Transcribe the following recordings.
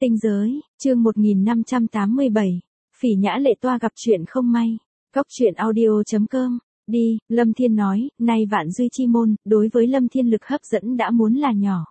Tinh giới, chương 1587. Phỉ Nhã Lệ Toa gặp chuyện không may. Góc truyện audio.com. Đi, Lâm Thiên nói, nay vạn duy chi môn, đối với Lâm Thiên lực hấp dẫn đã muốn là nhỏ.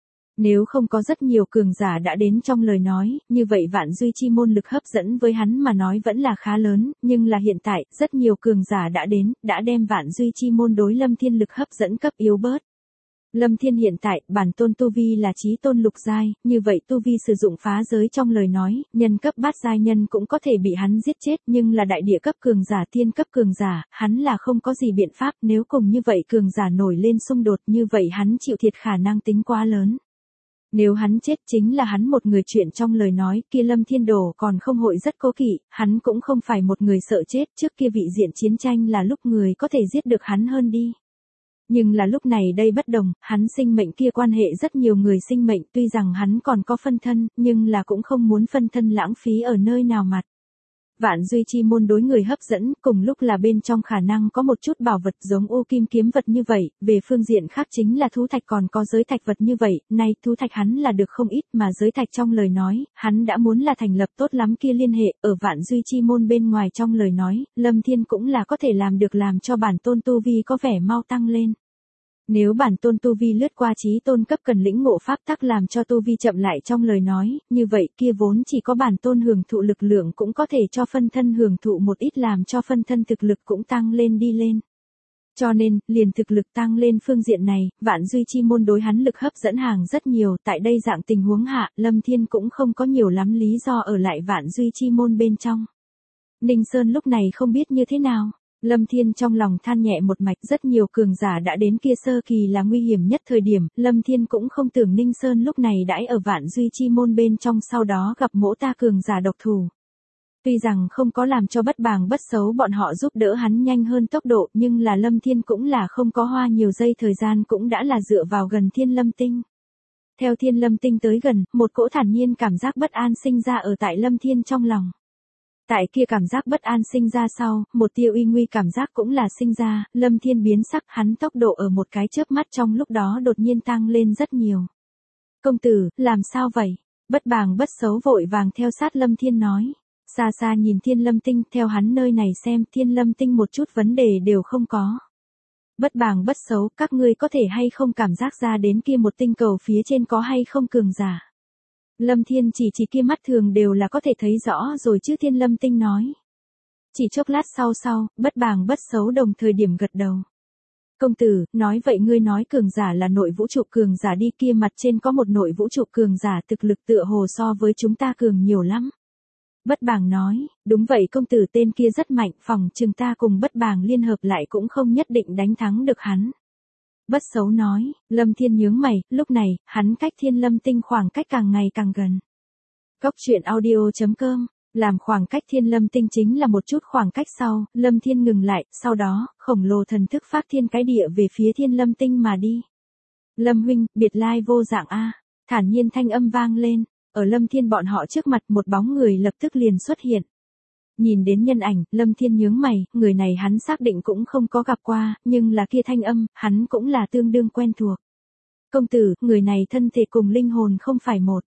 Nếu không có rất nhiều cường giả đã đến trong lời nói, như vậy vạn duy chi môn lực hấp dẫn với hắn mà nói vẫn là khá lớn, nhưng là hiện tại, rất nhiều cường giả đã đến, đã đem vạn duy chi môn đối Lâm Thiên lực hấp dẫn cấp yếu bớt. Lâm Thiên hiện tại, bản tôn tu vi là chí tôn lục giai, như vậy tu vi sử dụng phá giới trong lời nói, nhân cấp bát giai nhân cũng có thể bị hắn giết chết, nhưng là đại địa cấp cường giả tiên cấp cường giả, hắn là không có gì biện pháp, nếu cùng như vậy cường giả nổi lên xung đột như vậy hắn chịu thiệt khả năng tính quá lớn. Nếu hắn chết chính là hắn một người chuyện trong lời nói, kia Lâm Thiên Đồ còn không hội rất cố kỵ, hắn cũng không phải một người sợ chết, trước kia vị diện chiến tranh là lúc người có thể giết được hắn hơn đi. Nhưng là lúc này đây bất đồng, hắn sinh mệnh kia quan hệ rất nhiều người sinh mệnh, tuy rằng hắn còn có phân thân, nhưng là cũng không muốn phân thân lãng phí ở nơi nào mặt. Vạn duy chi môn đối người hấp dẫn, cùng lúc là bên trong khả năng có một chút bảo vật giống ô kim kiếm vật như vậy, về phương diện khác chính là thú thạch còn có giới thạch vật như vậy, nay thú thạch hắn là được không ít mà giới thạch trong lời nói, hắn đã muốn là thành lập tốt lắm kia liên hệ, ở vạn duy chi môn bên ngoài trong lời nói, Lâm Thiên cũng là có thể làm được làm cho bản tôn tu vi có vẻ mau tăng lên. Nếu bản tôn tu vi lướt qua chí tôn cấp cần lĩnh ngộ pháp tắc làm cho tu vi chậm lại trong lời nói, như vậy kia vốn chỉ có bản tôn hưởng thụ lực lượng cũng có thể cho phân thân hưởng thụ một ít làm cho phân thân thực lực cũng tăng lên đi lên. Cho nên, liền thực lực tăng lên phương diện này, vạn duy chi môn đối hắn lực hấp dẫn hàng rất nhiều, tại đây dạng tình huống hạ, Lâm Thiên cũng không có nhiều lắm lý do ở lại vạn duy chi môn bên trong. Ninh Sơn lúc này không biết như thế nào. Lâm Thiên trong lòng than nhẹ một mạch, rất nhiều cường giả đã đến kia sơ kỳ là nguy hiểm nhất thời điểm, Lâm Thiên cũng không tưởng Ninh Sơn lúc này đãi ở vạn duy chi môn bên trong sau đó gặp mỗ ta cường giả độc thủ. Tuy rằng không có làm cho bất bàng bất xấu bọn họ giúp đỡ hắn nhanh hơn tốc độ, nhưng là Lâm Thiên cũng là không có hoa nhiều giây thời gian cũng đã là dựa vào gần Thiên Lâm Tinh. Theo Thiên Lâm Tinh tới gần, một cỗ thản nhiên cảm giác bất an sinh ra ở tại Lâm Thiên trong lòng. Tại kia cảm giác bất an sinh ra sau, một tia uy nguy cảm giác cũng là sinh ra, Lâm Thiên biến sắc, hắn tốc độ ở một cái chớp mắt trong lúc đó đột nhiên tăng lên rất nhiều. Công tử, làm sao vậy? Bất bàng bất xấu vội vàng theo sát Lâm Thiên nói. Xa xa nhìn Thiên Lâm Tinh, theo hắn nơi này xem Thiên Lâm Tinh một chút vấn đề đều không có. Bất bàng bất xấu, các ngươi có thể hay không cảm giác ra đến kia một tinh cầu phía trên có hay không cường giả? Lâm Thiên chỉ kia mắt thường đều là có thể thấy rõ rồi chứ Thiên Lâm Tinh nói. Chỉ chốc lát sau, bất bàng bất xấu đồng thời điểm gật đầu. Công tử, nói vậy ngươi nói cường giả là nội vũ trụ cường giả đi kia mặt trên có một nội vũ trụ cường giả thực lực tựa hồ so với chúng ta cường nhiều lắm. Bất bàng nói, đúng vậy công tử tên kia rất mạnh, phòng chừng ta cùng bất bàng liên hợp lại cũng không nhất định đánh thắng được hắn. Bất xấu nói, Lâm Thiên nhướng mày, lúc này, hắn cách Thiên Lâm Tinh khoảng cách càng ngày càng gần. Góc truyện audio.com, làm khoảng cách Thiên Lâm Tinh chính là một chút khoảng cách sau, Lâm Thiên ngừng lại, sau đó, khổng lồ thần thức phát thiên cái địa về phía Thiên Lâm Tinh mà đi. Lâm huynh, biệt lai vô dạng a, thản nhiên thanh âm vang lên, ở Lâm Thiên bọn họ trước mặt một bóng người lập tức liền xuất hiện. Nhìn đến nhân ảnh, Lâm Thiên nhướng mày, người này hắn xác định cũng không có gặp qua, nhưng là kia thanh âm, hắn cũng là tương đương quen thuộc. Công tử, người này thân thể cùng linh hồn không phải một.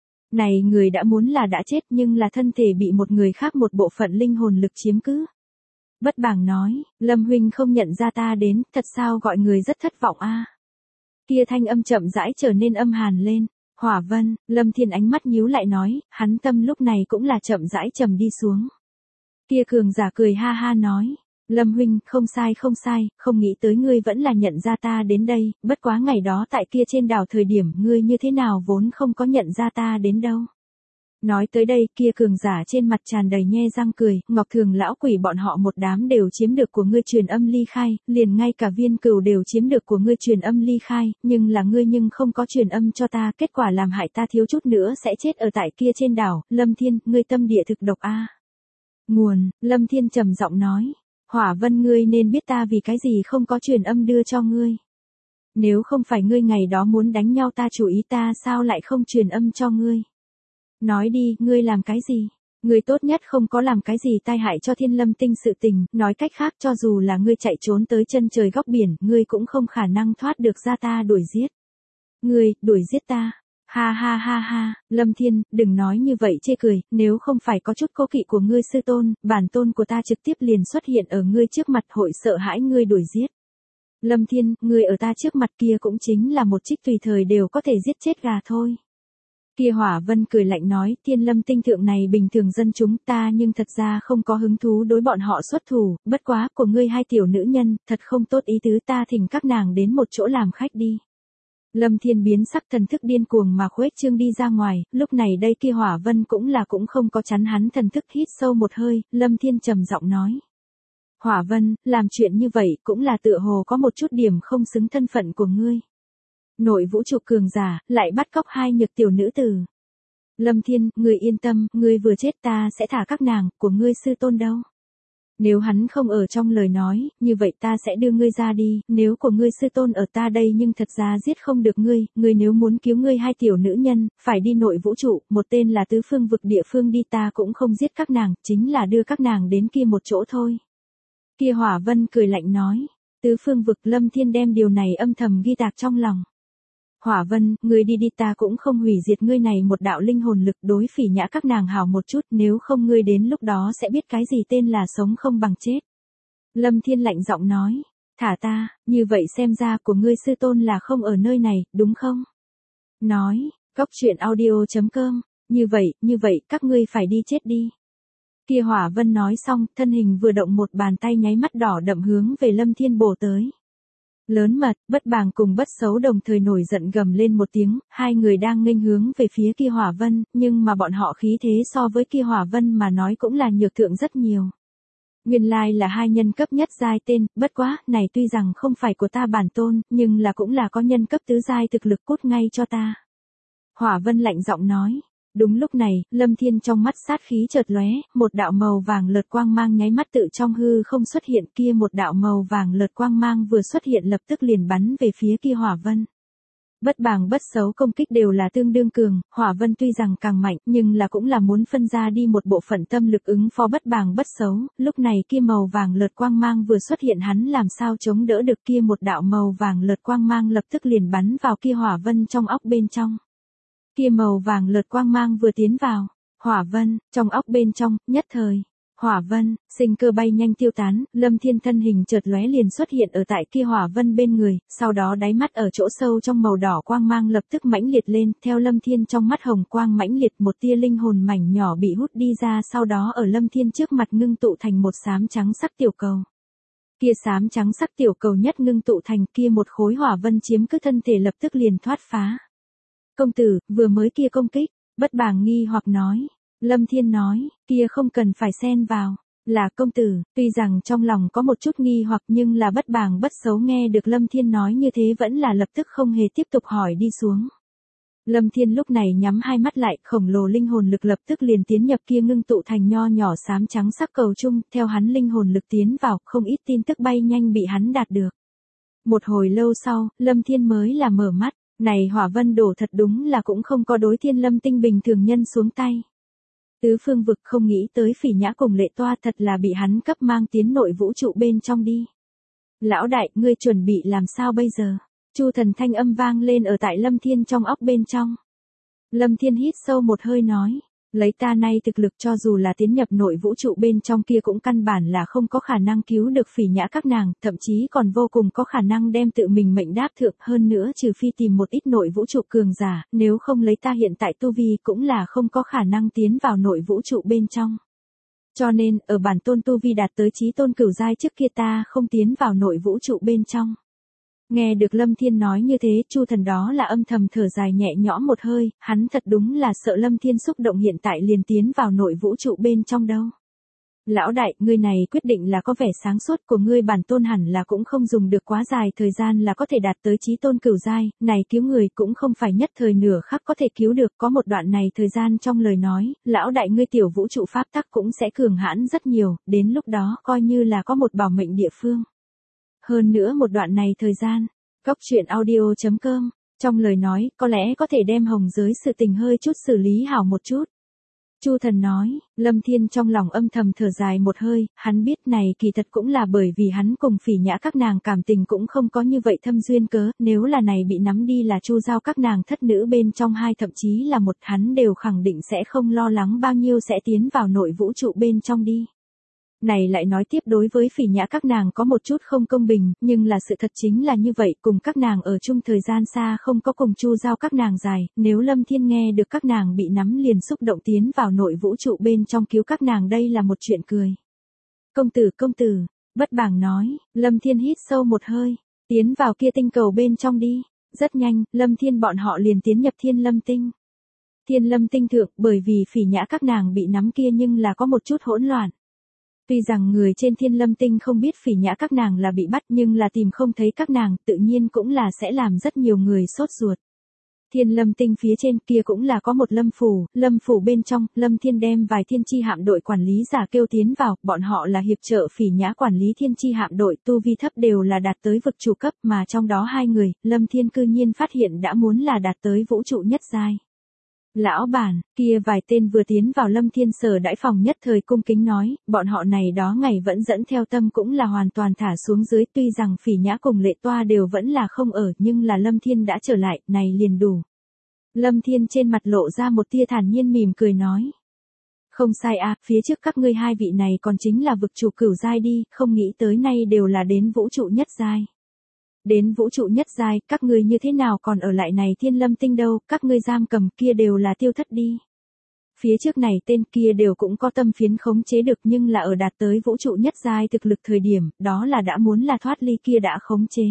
Này người đã muốn là đã chết nhưng là thân thể bị một người khác một bộ phận linh hồn lực chiếm cứ. Bất bàng nói, Lâm huynh không nhận ra ta đến, thật sao gọi người rất thất vọng a. Kia thanh âm chậm rãi trở nên âm hàn lên. Hỏa Vân, Lâm Thiên ánh mắt nhíu lại nói, hắn tâm lúc này cũng là chậm rãi trầm đi xuống. Kia cường giả cười ha ha nói, Lâm huynh, không sai, không nghĩ tới ngươi vẫn là nhận ra ta đến đây, bất quá ngày đó tại kia trên đảo thời điểm ngươi như thế nào vốn không có nhận ra ta đến đâu. Nói tới đây, kia cường giả trên mặt tràn đầy nhe răng cười, Ngọc Thường lão quỷ bọn họ một đám đều chiếm được của ngươi truyền âm ly khai, liền ngay cả Viên Cửu đều chiếm được của ngươi truyền âm ly khai, nhưng là ngươi nhưng không có truyền âm cho ta, kết quả làm hại ta thiếu chút nữa sẽ chết ở tại kia trên đảo, Lâm Thiên, ngươi tâm địa thực độc a. Nguồn, Lâm Thiên trầm giọng nói, Hỏa Vân ngươi nên biết ta vì cái gì không có truyền âm đưa cho ngươi. Nếu không phải ngươi ngày đó muốn đánh nhau ta chủ ý ta sao lại không truyền âm cho ngươi. Nói đi, ngươi làm cái gì? Ngươi tốt nhất không có làm cái gì tai hại cho Thiên Lâm Tinh sự tình, nói cách khác cho dù là ngươi chạy trốn tới chân trời góc biển, ngươi cũng không khả năng thoát được ra ta đuổi giết. Ngươi, đuổi giết ta. Ha ha ha ha, Lâm Thiên, đừng nói như vậy chê cười, nếu không phải có chút cố kỵ của ngươi sư tôn, bản tôn của ta trực tiếp liền xuất hiện ở ngươi trước mặt hội sợ hãi ngươi đuổi giết. Lâm Thiên, ngươi ở ta trước mặt kia cũng chính là một trích tùy thời đều có thể giết chết gà thôi. Kia Hỏa Vân cười lạnh nói, Thiên Lâm tinh thượng này bình thường dân chúng ta nhưng thật ra không có hứng thú đối bọn họ xuất thủ, bất quá của ngươi hai tiểu nữ nhân, thật không tốt ý tứ, ta thỉnh các nàng đến một chỗ làm khách đi. Lâm Thiên biến sắc, thần thức điên cuồng mà khuếch trương đi ra ngoài, lúc này đây kia Hỏa Vân cũng không có chắn hắn thần thức, hít sâu một hơi, Lâm Thiên trầm giọng nói. Hỏa Vân, làm chuyện như vậy cũng là tựa hồ có một chút điểm không xứng thân phận của ngươi. Nội vũ trụ cường giả, lại bắt cóc hai nhược tiểu nữ tử. Lâm Thiên, ngươi yên tâm, ngươi vừa chết ta sẽ thả các nàng, của ngươi sư tôn đâu. Nếu hắn không ở trong lời nói, như vậy ta sẽ đưa ngươi ra đi, nếu của ngươi sư tôn ở ta đây nhưng thật ra giết không được ngươi nếu muốn cứu ngươi hai tiểu nữ nhân, phải đi nội vũ trụ, một tên là tứ phương vực địa phương đi, ta cũng không giết các nàng, chính là đưa các nàng đến kia một chỗ thôi. Kia Hỏa Vân cười lạnh nói, tứ phương vực. Lâm Thiên đem điều này âm thầm ghi tạc trong lòng. Hỏa Vân, ngươi đi đi, ta cũng không hủy diệt ngươi này một đạo linh hồn lực, đối Phỉ Nhã các nàng hảo một chút, nếu không ngươi đến lúc đó sẽ biết cái gì tên là sống không bằng chết. Lâm Thiên lạnh giọng nói, thả ta, như vậy xem ra của ngươi sư tôn là không ở nơi này, đúng không? Nói, coctruyện.audio.com, như vậy, các ngươi phải đi chết đi. Kia Hỏa Vân nói xong, thân hình vừa động, một bàn tay nháy mắt đỏ đậm hướng về Lâm Thiên bổ tới. Lớn Mật, Bất Bàng cùng Bất Xấu đồng thời nổi giận gầm lên một tiếng, hai người đang nghênh hướng về phía kia Hỏa Vân, nhưng mà bọn họ khí thế so với kia Hỏa Vân mà nói cũng là nhược thượng rất nhiều. Nguyên lai là hai nhân cấp nhất giai tên, bất quá, này tuy rằng không phải của ta bản tôn, nhưng là cũng là có nhân cấp tứ giai thực lực, cốt ngay cho ta. Hỏa Vân lạnh giọng nói. Đúng lúc này, Lâm Thiên trong mắt sát khí chợt lóe, một đạo màu vàng lợt quang mang nháy mắt tự trong hư không xuất hiện, kia một đạo màu vàng lợt quang mang vừa xuất hiện lập tức liền bắn về phía kia Hỏa Vân. Bất Bàng Bất Xấu công kích đều là tương đương cường, Hỏa Vân tuy rằng càng mạnh, nhưng là cũng là muốn phân ra đi một bộ phận tâm lực ứng phó Bất Bàng Bất Xấu, lúc này kia màu vàng lợt quang mang vừa xuất hiện, hắn làm sao chống đỡ được, kia một đạo màu vàng lợt quang mang lập tức liền bắn vào kia Hỏa Vân trong óc bên trong. Kia màu vàng lợt quang mang vừa tiến vào, Hỏa Vân, trong óc bên trong, nhất thời, Hỏa Vân, sinh cơ bay nhanh tiêu tán, Lâm Thiên thân hình chợt lóe liền xuất hiện ở tại kia Hỏa Vân bên người, sau đó đáy mắt ở chỗ sâu trong màu đỏ quang mang lập tức mãnh liệt lên, theo Lâm Thiên trong mắt hồng quang mãnh liệt, một tia linh hồn mảnh nhỏ bị hút đi ra, sau đó ở Lâm Thiên trước mặt ngưng tụ thành một xám trắng sắc tiểu cầu. Kia xám trắng sắc tiểu cầu nhất ngưng tụ thành, kia một khối Hỏa Vân chiếm cứ thân thể lập tức liền thoát phá. Công tử, vừa mới kia công kích, Bất Bàng nghi hoặc nói. Lâm Thiên nói, kia không cần phải xen vào, là công tử, tuy rằng trong lòng có một chút nghi hoặc nhưng là Bất Bàng Bất Xấu nghe được Lâm Thiên nói như thế vẫn là lập tức không hề tiếp tục hỏi đi xuống. Lâm Thiên lúc này nhắm hai mắt lại, khổng lồ linh hồn lực lập tức liền tiến nhập kia ngưng tụ thành nho nhỏ xám trắng sắc cầu chung, theo hắn linh hồn lực tiến vào, không ít tin tức bay nhanh bị hắn đạt được. Một hồi lâu sau, Lâm Thiên mới là mở mắt. Này Hỏa Vân đổ thật đúng là cũng không có đối Thiên Lâm tinh bình thường nhân xuống tay. Tứ phương vực không nghĩ tới Phỉ Nhã cùng Lệ Toa thật là bị hắn cấp mang tiến nội vũ trụ bên trong đi. Lão đại, ngươi chuẩn bị làm sao bây giờ? Chu Thần thanh âm vang lên ở tại Lâm Thiên trong óc bên trong. Lâm Thiên hít sâu một hơi nói. Lấy ta nay thực lực cho dù là tiến nhập nội vũ trụ bên trong kia cũng căn bản là không có khả năng cứu được Phỉ Nhã các nàng, thậm chí còn vô cùng có khả năng đem tự mình mệnh đáp thượng, hơn nữa trừ phi tìm một ít nội vũ trụ cường giả, nếu không lấy ta hiện tại tu vi cũng là không có khả năng tiến vào nội vũ trụ bên trong. Cho nên, ở bản tôn tu vi đạt tới chí tôn cửu giai trước kia ta không tiến vào nội vũ trụ bên trong. Nghe được Lâm Thiên nói như thế, Chu Thần đó là âm thầm thở dài nhẹ nhõm một hơi, hắn thật đúng là sợ Lâm Thiên xúc động hiện tại liền tiến vào nội vũ trụ bên trong đâu. Lão đại, ngươi này quyết định là có vẻ sáng suốt, của ngươi bản tôn hẳn là cũng không dùng được quá dài thời gian là có thể đạt tới chí tôn cửu giai, này cứu người cũng không phải nhất thời nửa khắc có thể cứu được, có một đoạn này thời gian trong lời nói, lão đại ngươi tiểu vũ trụ pháp tắc cũng sẽ cường hãn rất nhiều, đến lúc đó coi như là có một bảo mệnh địa phương. Hơn nữa một đoạn này thời gian, coctruyện.audio.com, trong lời nói, có lẽ có thể đem hồng giới sự tình hơi chút xử lý hảo một chút. Chu Thần nói, Lâm Thiên trong lòng âm thầm thở dài một hơi, hắn biết này kỳ thật cũng là bởi vì hắn cùng Phỉ Nhã các nàng cảm tình cũng không có như vậy thâm duyên cớ, nếu là này bị nắm đi là Chu Giao các nàng thất nữ bên trong hai thậm chí là một, hắn đều khẳng định sẽ không lo lắng bao nhiêu sẽ tiến vào nội vũ trụ bên trong đi. Này lại nói tiếp đối với Phỉ Nhã các nàng có một chút không công bình, nhưng là sự thật chính là như vậy, cùng các nàng ở chung thời gian xa không có cùng Chu Giao các nàng dài, nếu Lâm Thiên nghe được các nàng bị nắm liền xúc động tiến vào nội vũ trụ bên trong cứu các nàng đây là một chuyện cười. Công tử, Bất Bàng nói, Lâm Thiên hít sâu một hơi, tiến vào kia tinh cầu bên trong đi, rất nhanh, Lâm Thiên bọn họ liền tiến nhập Thiên Lâm Tinh. Thiên Lâm Tinh thượng, bởi vì Phỉ Nhã các nàng bị nắm kia nhưng là có một chút hỗn loạn. Tuy rằng người trên Thiên Lâm Tinh không biết Phỉ Nhã các nàng là bị bắt nhưng là tìm không thấy các nàng, tự nhiên cũng là sẽ làm rất nhiều người sốt ruột. Thiên Lâm Tinh phía trên kia cũng là có một lâm phủ bên trong, Lâm Thiên đem vài thiên chi hạm đội quản lý giả kêu tiến vào, bọn họ là hiệp trợ Phỉ Nhã quản lý thiên chi hạm đội, tu vi thấp đều là đạt tới vực chủ cấp, mà trong đó hai người, Lâm Thiên cư nhiên phát hiện đã muốn là đạt tới vũ trụ nhất giai. Lão bản, kia vài tên vừa tiến vào Lâm Thiên sở đãi phòng nhất thời cung kính nói, bọn họ này đó ngày vẫn dẫn theo tâm cũng là hoàn toàn thả xuống dưới, tuy rằng Phỉ Nhã cùng Lệ Toa đều vẫn là không ở, nhưng là Lâm Thiên đã trở lại, này liền đủ. Lâm Thiên trên mặt lộ ra một tia thản nhiên mỉm cười nói. Không sai à, phía trước các ngươi hai vị này còn chính là vực chủ cửu giai đi, không nghĩ tới nay đều là đến vũ trụ nhất giai. Đến vũ trụ nhất giai, các ngươi như thế nào còn ở lại này Thiên Lâm Tinh đâu, các ngươi giam cầm kia đều là tiêu thất đi. Phía trước này tên kia đều cũng có tâm phiến khống chế được nhưng là ở đạt tới vũ trụ nhất giai thực lực thời điểm, đó là đã muốn là thoát ly kia đã khống chế.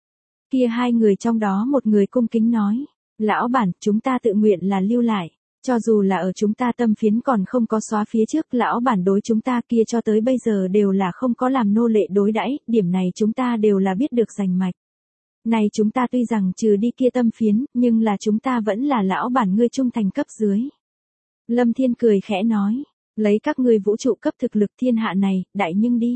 Kia hai người trong đó một người cung kính nói, lão bản, chúng ta tự nguyện là lưu lại. Cho dù là ở chúng ta tâm phiến còn không có xóa phía trước, lão bản đối chúng ta kia cho tới bây giờ đều là không có làm nô lệ đối đãi, điểm này chúng ta đều là biết được rành mạch. Này chúng ta tuy rằng trừ đi kia tâm phiến, nhưng là chúng ta vẫn là lão bản ngươi trung thành cấp dưới. Lâm Thiên cười khẽ nói, lấy các ngươi vũ trụ cấp thực lực thiên hạ này, đại nhưng đi.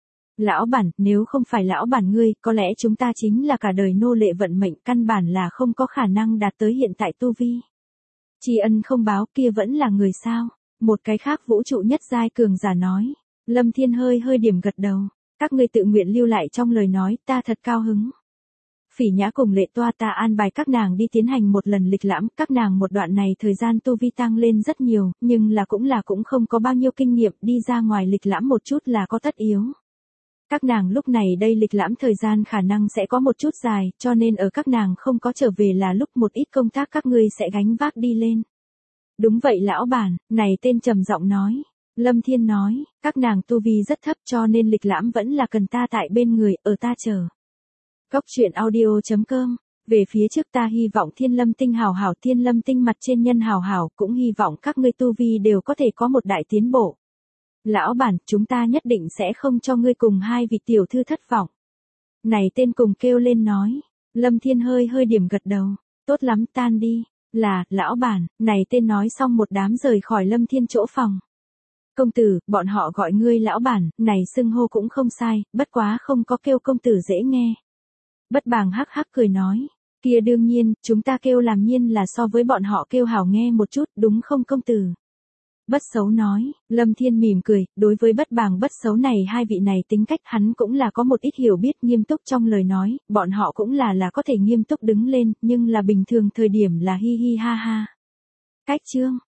Lão bản, nếu không phải lão bản ngươi, có lẽ chúng ta chính là cả đời nô lệ vận mệnh, căn bản là không có khả năng đạt tới hiện tại tu vi. Tri ân không báo kia vẫn là người sao? Một cái khác vũ trụ nhất giai cường giả nói. Lâm Thiên hơi điểm gật đầu. Các ngươi tự nguyện lưu lại trong lời nói, ta thật cao hứng. Phỉ Nhã cùng Lệ Toa ta an bài các nàng đi tiến hành một lần lịch lãm, các nàng một đoạn này thời gian tu vi tăng lên rất nhiều, nhưng là cũng không có bao nhiêu kinh nghiệm, đi ra ngoài lịch lãm một chút là có tất yếu. Các nàng lúc này đây lịch lãm thời gian khả năng sẽ có một chút dài, cho nên ở các nàng không có trở về là lúc một ít công tác các ngươi sẽ gánh vác đi lên. Đúng vậy lão bản, này tên trầm giọng nói. Lâm Thiên nói, các nàng tu vi rất thấp cho nên lịch lãm vẫn là cần ta tại bên người, ở ta chờ. Góc truyện audio.com. Về phía trước ta hy vọng Thiên Lâm Tinh hảo hảo, Thiên Lâm Tinh mặt trên nhân hảo hảo, cũng hy vọng các ngươi tu vi đều có thể có một đại tiến bộ. Lão bản, chúng ta nhất định sẽ không cho ngươi cùng hai vị tiểu thư thất vọng. Này tên cùng kêu lên nói. Lâm Thiên hơi điểm gật đầu. Tốt lắm, tan đi. Là, lão bản, này tên nói xong một đám rời khỏi Lâm Thiên chỗ phòng. Công tử, bọn họ gọi ngươi lão bản, này xưng hô cũng không sai, bất quá không có kêu công tử dễ nghe. Bất Bàng hắc hắc cười nói. Kia đương nhiên, chúng ta kêu làm nhiên là so với bọn họ kêu hảo nghe một chút, đúng không công tử? Bất Xấu nói, Lâm Thiên mỉm cười, đối với Bất Bàng Bất Xấu này hai vị này tính cách hắn cũng là có một ít hiểu biết nghiêm túc trong lời nói, bọn họ cũng là có thể nghiêm túc đứng lên, nhưng là bình thường thời điểm là hi hi ha ha. Cách chương.